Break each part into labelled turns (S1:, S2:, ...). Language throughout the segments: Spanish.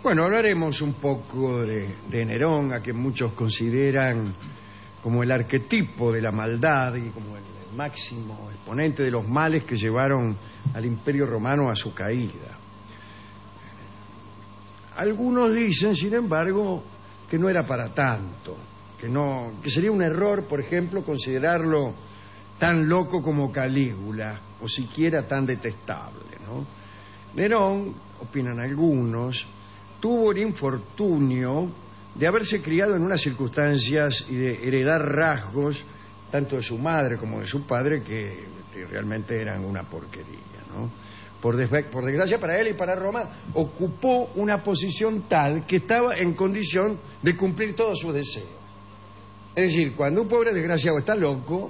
S1: Bueno, hablaremos un poco de Nerón, a que muchos consideran como el arquetipo de la maldad y como el máximo exponente de los males que llevaron al Imperio Romano a su caída. Algunos dicen, sin embargo, que no era para tanto, que sería un error, por ejemplo, considerarlo tan loco como Calígula, o siquiera tan detestable, ¿no? Nerón, opinan algunos, tuvo el infortunio de haberse criado en unas circunstancias y de heredar rasgos tanto de su madre como de su padre que realmente eran una porquería, ¿no? Por desgracia para él y para Roma, ocupó una posición tal que estaba en condición de cumplir todos sus deseos. Es decir, cuando un pobre desgraciado está loco,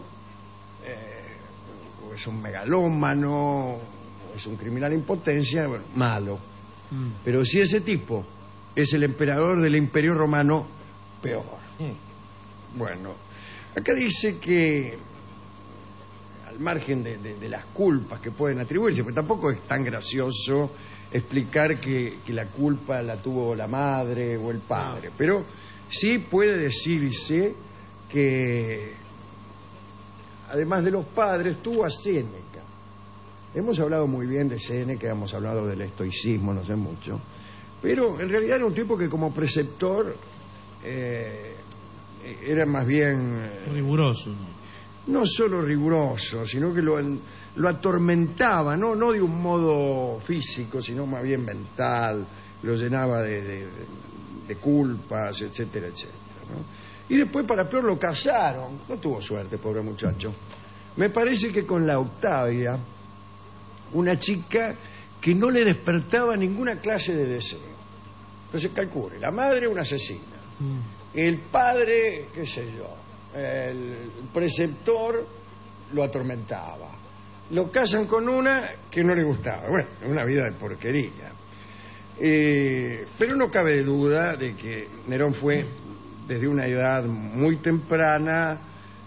S1: o es un megalómano, o es un criminal en potencia, bueno, malo. Pero si ese tipo es el emperador del Imperio Romano, peor. Bueno, acá dice que al margen de las culpas que pueden atribuirse, porque tampoco es tan gracioso explicar que la culpa la tuvo la madre o el padre, pero sí puede decirse que además de los padres tuvo a Séneca. Hemos hablado muy bien de Séneca, hemos hablado del estoicismo, no sé mucho, pero en realidad era un tipo que como preceptor era más bien
S2: riguroso,
S1: no solo riguroso, sino que lo atormentaba, no de un modo físico, sino más bien mental, lo llenaba de culpas, etcétera, etcétera, ¿no? Y después, para peor, lo casaron. No tuvo suerte, pobre muchacho. Me parece que con la Octavia, una chica que no le despertaba ninguna clase de deseo. Entonces calcule, la madre una asesina, el padre, qué sé yo, el preceptor lo atormentaba, lo casan con una que no le gustaba. Bueno, una vida de porquería. Pero no cabe duda de que Nerón fue, desde una edad muy temprana,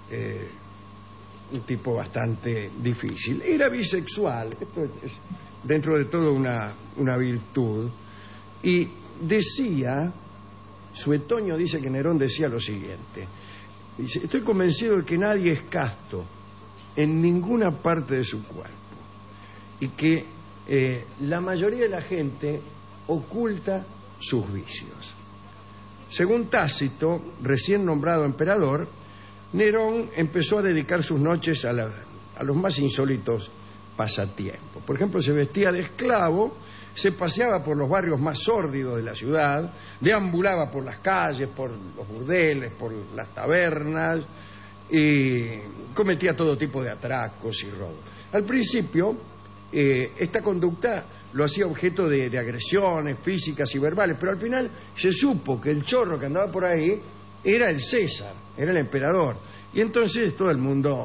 S1: un tipo bastante difícil. Era bisexual, esto es dentro de todo una virtud, y decía, Suetonio dice que Nerón decía lo siguiente, dice: estoy convencido de que nadie es casto en ninguna parte de su cuerpo, y que la mayoría de la gente oculta sus vicios. Según Tácito, recién nombrado emperador, Nerón empezó a dedicar sus noches a los más insólitos pasatiempos. Por ejemplo, se vestía de esclavo, se paseaba por los barrios más sórdidos de la ciudad, deambulaba por las calles, por los burdeles, por las tabernas, y cometía todo tipo de atracos y robos. Al principio, esta conducta lo hacía objeto de agresiones físicas y verbales, pero al final se supo que el chorro que andaba por ahí era el César, era el emperador, y entonces todo el mundo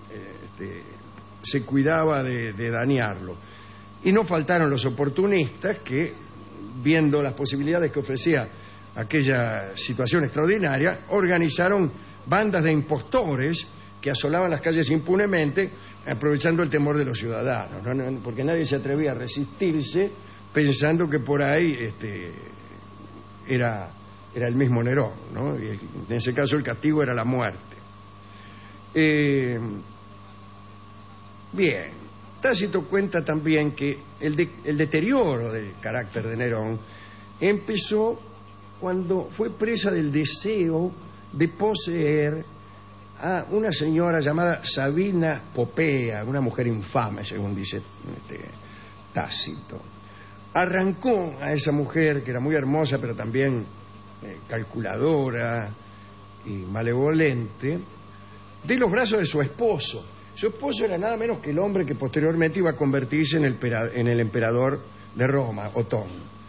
S1: se cuidaba de dañarlo. Y no faltaron los oportunistas que, viendo las posibilidades que ofrecía aquella situación extraordinaria, organizaron bandas de impostores que asolaban las calles impunemente, aprovechando el temor de los ciudadanos, ¿no? Porque nadie se atrevía a resistirse pensando que por ahí era el mismo Nerón, ¿no? Y en ese caso el castigo era la muerte. Bien, Tácito cuenta también que el deterioro del carácter de Nerón empezó cuando fue presa del deseo de poseer a una señora llamada Sabina Popea, una mujer infame, según dice Tácito. Arrancó a esa mujer, que era muy hermosa, pero también calculadora y malevolente, de los brazos de su esposo. Su esposo era nada menos que el hombre que posteriormente iba a convertirse en el emperador de Roma, Otón.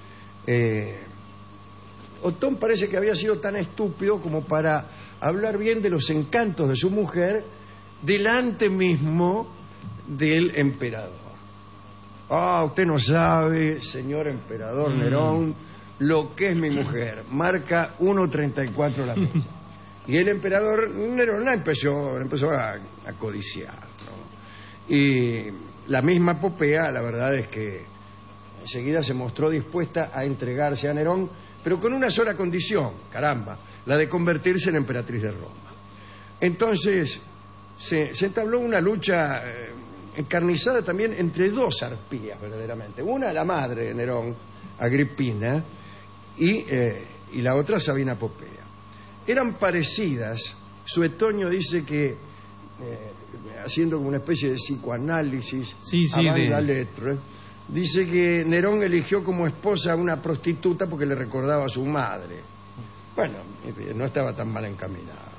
S1: Otón parece que había sido tan estúpido como para hablar bien de los encantos de su mujer delante mismo del emperador. Usted no sabe, señor emperador Nerón, lo que es mi mujer. Marca 1.34 la mesa. Y el emperador Nerón la empezó a codiciar, ¿no? Y la misma Popea, la verdad es que enseguida se mostró dispuesta a entregarse a Nerón, pero con una sola condición, caramba, la de convertirse en emperatriz de Roma. Entonces se entabló una lucha encarnizada también entre dos arpías, verdaderamente. Una, la madre de Nerón, Agripina, y la otra, Sabina Popea. Eran parecidas. Suetonio dice que, haciendo como una especie de psicoanálisis, la letra, dice que Nerón eligió como esposa a una prostituta porque le recordaba a su madre. Bueno, no estaba tan mal encaminada.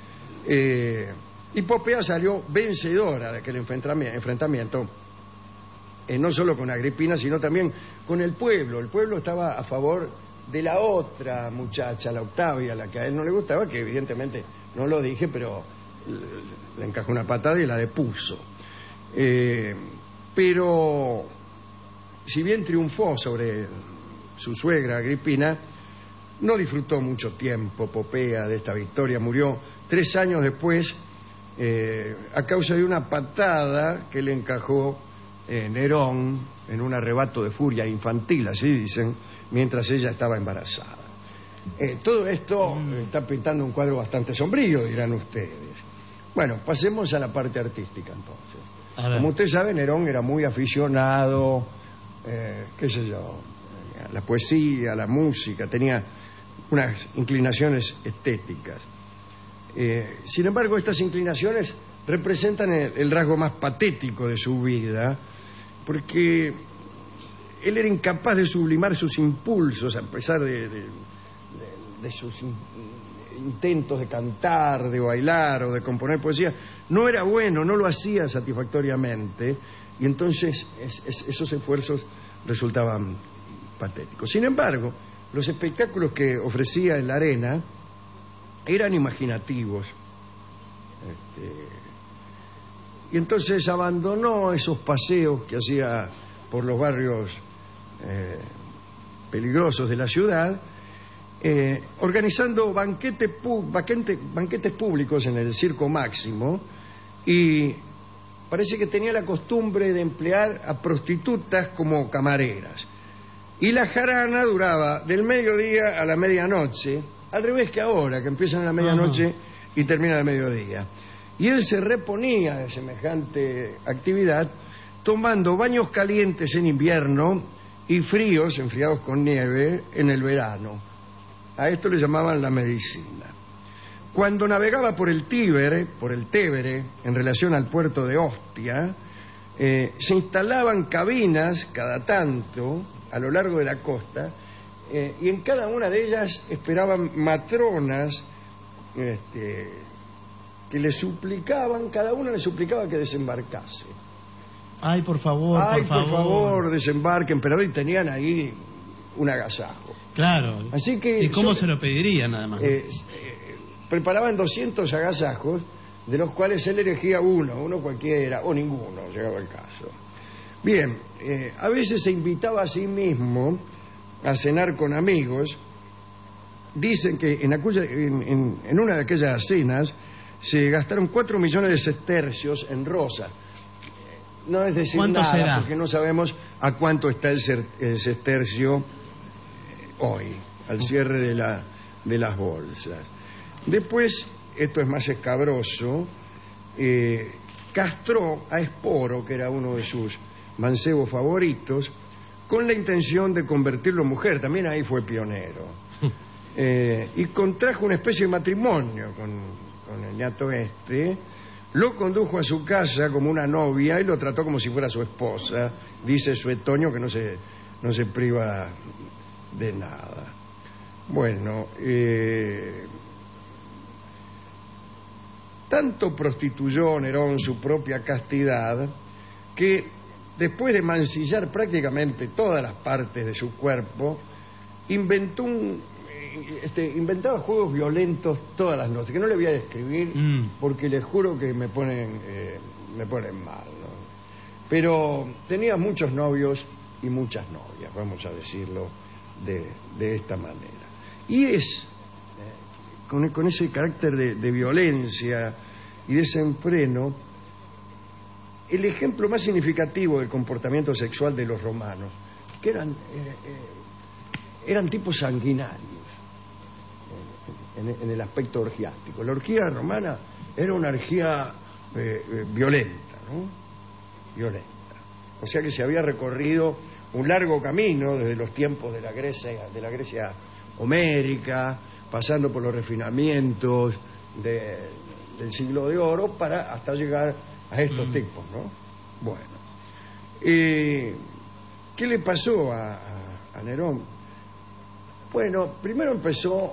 S1: Y Popea salió vencedora de aquel enfrentamiento, no solo con Agripina, sino también con el pueblo. El pueblo estaba a favor de la otra muchacha, la Octavia, la que a él no le gustaba, que evidentemente no lo dije, pero le encajó una patada y la depuso. Pero si bien triunfó sobre su suegra Agripina, no disfrutó mucho tiempo Popea de esta victoria. Murió 3 años después a causa de una patada que le encajó Nerón en un arrebato de furia infantil, así dicen, mientras ella estaba embarazada. Todo esto está pintando un cuadro bastante sombrío, dirán ustedes. Bueno, pasemos a la parte artística entonces. Como usted sabe, Nerón era muy aficionado, qué sé yo, a la poesía, a la música, tenía unas inclinaciones estéticas. Sin embargo, estas inclinaciones representan el rasgo más patético de su vida, porque él era incapaz de sublimar sus impulsos, a pesar de sus intentos de cantar, de bailar o de componer poesía. No era bueno, no lo hacía satisfactoriamente, y entonces esos esfuerzos resultaban patéticos. Sin embargo, los espectáculos que ofrecía en la arena eran imaginativos. Y entonces abandonó esos paseos que hacía por los barrios peligrosos de la ciudad, organizando banquetes públicos en el Circo Máximo, y parece que tenía la costumbre de emplear a prostitutas como camareras. Y la jarana duraba del mediodía a la medianoche, al revés que ahora, que empiezan a la medianoche y terminan al mediodía. Y él se reponía de semejante actividad tomando baños calientes en invierno y fríos, enfriados con nieve, en el verano. A esto le llamaban la medicina. Cuando navegaba por el Tevere, en relación al puerto de Ostia, se instalaban cabinas cada tanto a lo largo de la costa, y en cada una de ellas esperaban matronas que le suplicaban, cada una le suplicaba que desembarcase.
S2: Ay, por favor,
S1: desembarquen, pero hoy tenían ahí un agasajo.
S2: Claro.
S1: Así que
S2: ¿y cómo se lo pedirían, además?
S1: Preparaban 200 agasajos, de los cuales él elegía uno cualquiera, o ninguno, llegaba el caso. Bien, a veces se invitaba a sí mismo a cenar con amigos. Dicen que en una de aquellas cenas se gastaron 4 millones de sestercios en rosas. No es decir nada, será? Porque no sabemos a cuánto está el sestercio hoy, al cierre de las bolsas. Después, esto es más escabroso, castró a Esporo, que era uno de sus mancebos favoritos, con la intención de convertirlo en mujer. También ahí fue pionero. Y contrajo una especie de matrimonio con el ñato lo condujo a su casa como una novia y lo trató como si fuera su esposa. Dice Suetonio que no se priva de nada. Bueno, tanto prostituyó Nerón su propia castidad que después de mancillar prácticamente todas las partes de su cuerpo, inventaba juegos violentos todas las noches, que no le voy a describir porque les juro que me ponen mal, ¿no? Pero tenía muchos novios y muchas novias, vamos a decirlo de esta manera. Y es con ese carácter de violencia y desenfreno el ejemplo más significativo del comportamiento sexual de los romanos. que eran tipos sanguinarios en el aspecto orgiástico. La orgía romana era una orgía violenta, ¿no? Violenta. O sea que se había recorrido un largo camino desde los tiempos de la Grecia homérica, pasando por los refinamientos del siglo de oro hasta llegar a estos tipos, ¿no? Bueno, ¿qué le pasó a Nerón? Bueno, primero empezó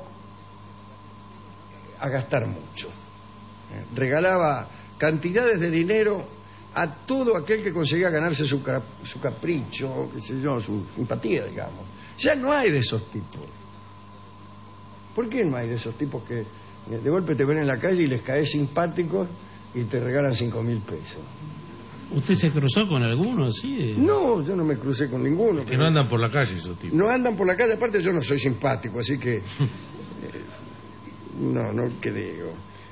S1: a gastar mucho. Regalaba cantidades de dinero a todo aquel que conseguía ganarse su capricho, qué sé yo, su simpatía, digamos. Ya no hay de esos tipos. ¿Por qué no hay de esos tipos que de golpe te ven en la calle y les caes simpáticos y te regalan 5.000 pesos?
S2: ¿Usted se cruzó con alguno, sí?
S1: No, yo no me crucé con ninguno.
S3: Que no andan por la calle esos tipos.
S1: No andan por la calle, aparte yo no soy simpático, así que... no, ¿qué digo?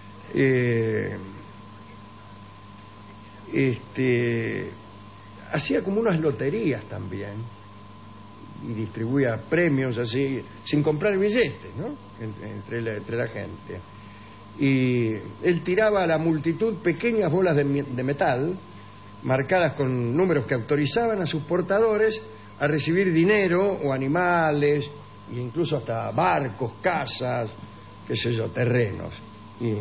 S1: Hacía como unas loterías también y distribuía premios así, sin comprar billetes, ¿no? Entre la gente. Y él tiraba a la multitud pequeñas bolas de metal marcadas con números que autorizaban a sus portadores a recibir dinero o animales, e incluso hasta barcos, casas, qué sé yo, terrenos. Y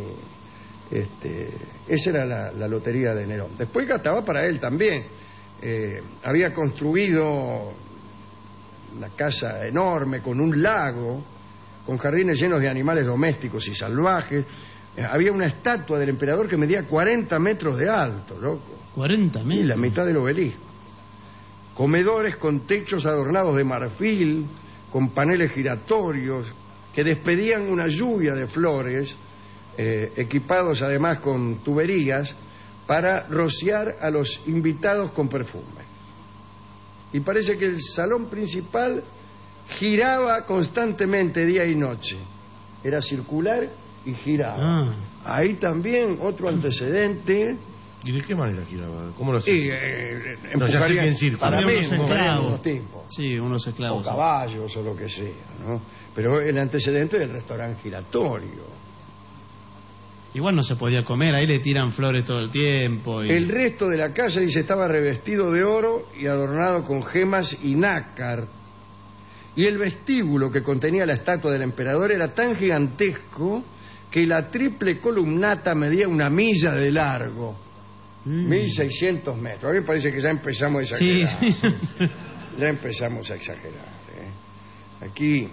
S1: esa era la lotería de Nerón. Después gastaba para él también. Había construido una casa enorme con un lago, con jardines llenos de animales domésticos y salvajes. Había una estatua del emperador que medía 40 metros de alto, loco.
S2: 40 metros.
S1: Y la mitad del obelisco. Comedores con techos adornados de marfil, con paneles giratorios, que despedían una lluvia de flores, equipados además con tuberías, para rociar a los invitados con perfume. Y parece que el salón principal giraba constantemente día y noche. Era circular y giraba. Ahí también otro antecedente.
S3: ¿Y de qué manera giraba? ¿Cómo lo hacía?
S1: Empujaría
S3: en círculo.
S1: para mí,
S2: unos
S1: tipos.
S2: Sí, unos esclavos.
S1: O caballos o lo que sea, ¿no? Pero el antecedente del restaurante giratorio.
S2: Igual no se podía comer, ahí le tiran flores todo el tiempo.
S1: El resto de la casa, dice, estaba revestido de oro y adornado con gemas y nácar. Y el vestíbulo que contenía la estatua del emperador era tan gigantesco que la triple columnata medía 1 milla de largo. 1.600 metros. A mí me parece que ya empezamos a exagerar.
S2: Sí.
S1: Ya empezamos a exagerar. Aquí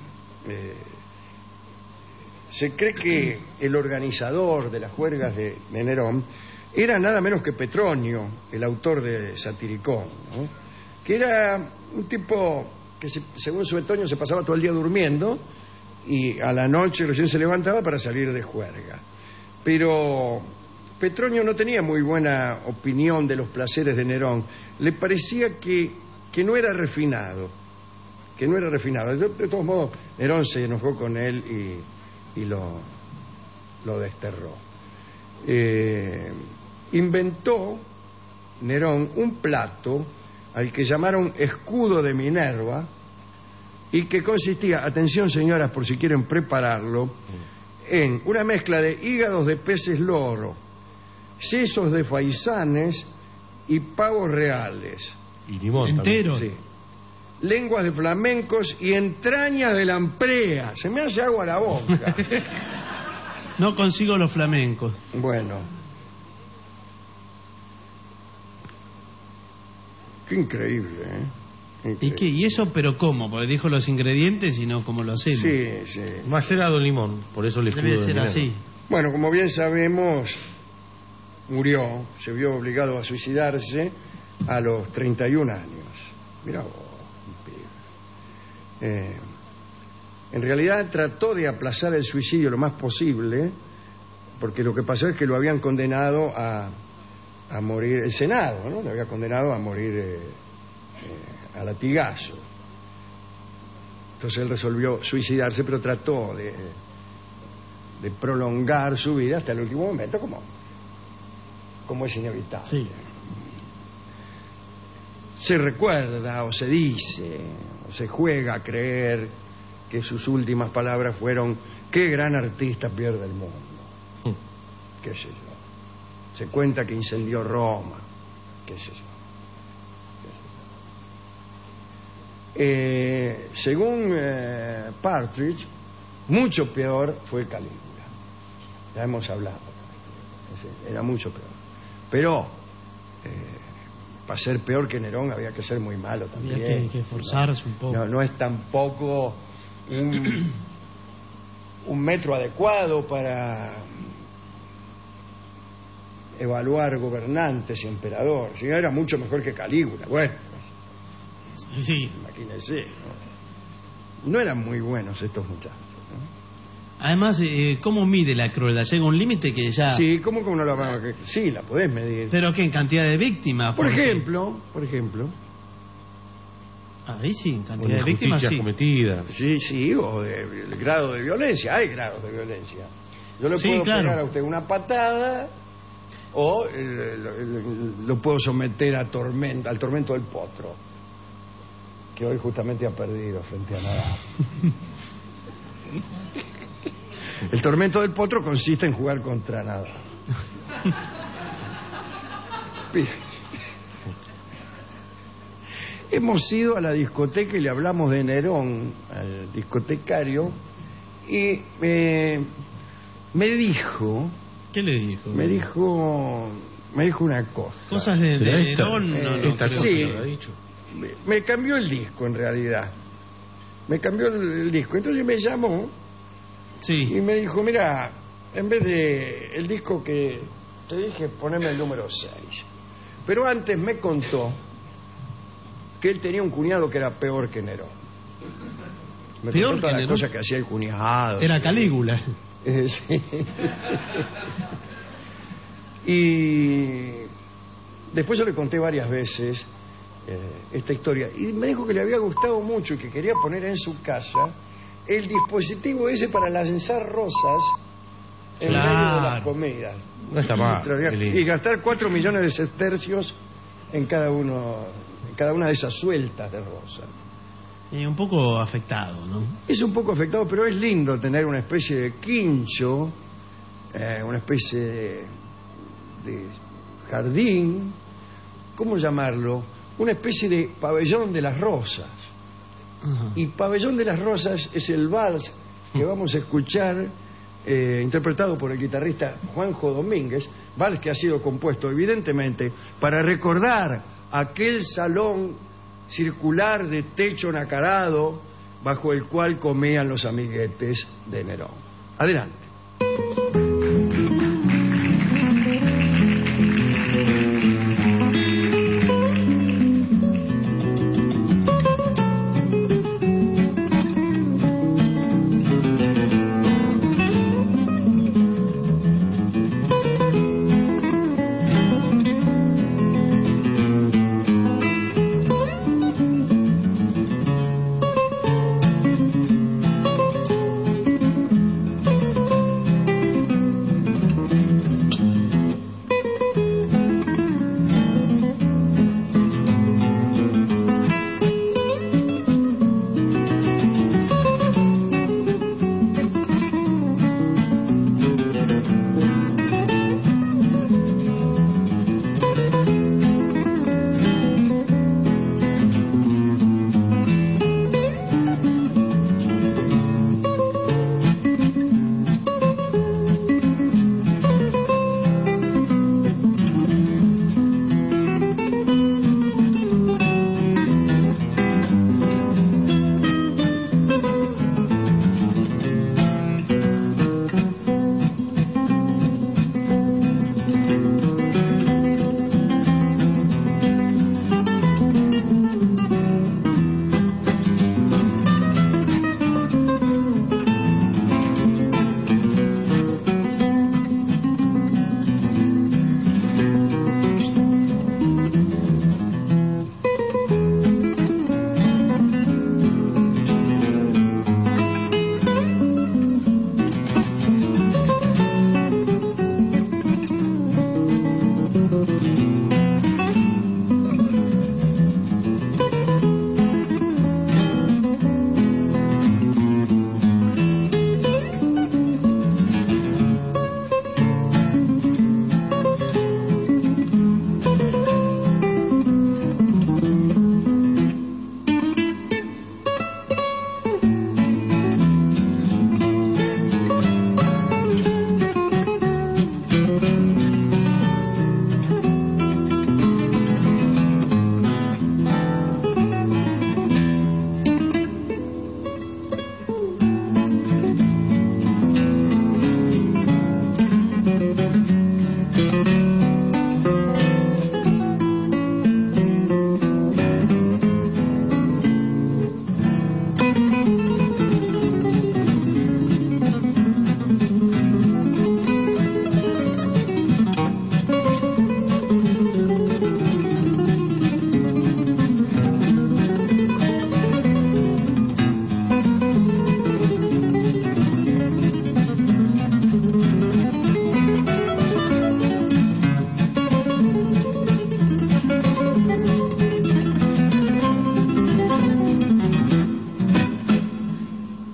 S1: se cree que el organizador de las juergas de Nerón era nada menos que Petronio, el autor de Satiricón, ¿no? Que era un tipo que, según Suetonio, se pasaba todo el día durmiendo y a la noche recién se levantaba para salir de juerga. Pero Petronio no tenía muy buena opinión de los placeres de Nerón. Le parecía que no era refinado. Que no era refinado. De todos modos, Nerón se enojó con él y lo desterró. Inventó Nerón un plato al que llamaron escudo de Minerva y que consistía, atención señoras por si quieren prepararlo, en una mezcla de hígados de peces loro, sesos de faisanes y pavos reales.
S3: Y limón
S2: entero.
S1: Sí. Lenguas de flamencos y entrañas de lamprea. Se me hace agua la boca.
S2: No consigo los flamencos.
S1: Bueno. Qué increíble, ¿eh? Increíble.
S2: ¿Y eso pero cómo? Porque dijo los ingredientes y no cómo lo hacemos.
S1: Sí, sí.
S3: Macerado en limón, por eso le
S2: Debe ser así.
S1: Bueno, como bien sabemos, murió, se vio obligado a suicidarse a los 31 años. Mirá vos. En realidad trató de aplazar el suicidio lo más posible, porque lo que pasó es que lo habían condenado a morir, el Senado, ¿no? Lo había condenado a morir a latigazo. Entonces él resolvió suicidarse, pero trató de prolongar su vida hasta el último momento, como es inevitable.
S2: Sí.
S1: se recuerda o se dice o se juega a creer que sus últimas palabras fueron: qué gran artista pierde el mundo. Qué sé yo. Se cuenta que incendió Roma. Qué sé yo. Según Partridge, mucho peor fue Calígula. Ya hemos hablado. Era mucho peor. Pero para ser peor que Nerón había que ser muy malo también.
S2: Había que esforzarse un poco.
S1: No es tampoco un metro adecuado para evaluar gobernantes y emperadores. Si era mucho mejor que Calígula. Bueno,
S2: sí.
S1: Imagínense, no eran muy buenos estos muchachos, ¿no?
S2: Además, ¿cómo mide la crueldad? Llega un límite que ya...
S1: Sí, ¿cómo no la van a... Sí, la podés medir.
S2: ¿Pero qué? ¿En cantidad de víctimas?
S1: Por ejemplo...
S2: Ahí sí, en cantidad de víctimas, sí.
S3: cometidas.
S1: Sí, o el grado de violencia. Hay grados de violencia. Yo le puedo pegar a usted una patada o lo puedo someter a al tormento del potro, que hoy justamente ha perdido frente a Nadal. El tormento del potro consiste en jugar contra Nadal. Hemos ido a la discoteca y le hablamos de Nerón al discotecario y me dijo...
S2: ¿Qué le dijo?
S1: Me dijo una cosa.
S2: Cosas de Nerón.
S1: Sí, me cambió el disco en realidad. Me cambió el disco. Entonces me llamó y me dijo: mira, en vez de el disco que te dije, poneme el número 6. Pero antes me contó que él tenía un cuñado que era peor que Nerón. Me
S2: ¿Peor
S1: contó todas
S2: que
S1: las
S2: Nerón?
S1: cosas que hacía el cuñado.
S2: Era Calígula.
S1: Sí. Y después yo le conté varias veces esta historia y me dijo que le había gustado mucho y que quería poner en su casa el dispositivo ese para lanzar rosas en medio de las comidas.
S3: No está mal.
S1: Y gastar 4 millones de sestercios en cada una de esas sueltas de rosas.
S2: Un poco afectado, ¿no?
S1: Es un poco afectado, pero es lindo tener una especie de quincho, una especie de jardín, ¿cómo llamarlo? Una especie de pabellón de las rosas.
S2: Ajá.
S1: Y Pabellón de las Rosas es el vals que vamos a escuchar, interpretado por el guitarrista Juanjo Domínguez, vals que ha sido compuesto evidentemente para recordar aquel salón circular de techo nacarado bajo el cual comían los amiguetes de Nerón. Adelante.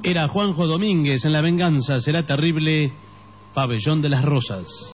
S2: Era Juanjo Domínguez en La venganza será terrible, Pabellón de las Rosas.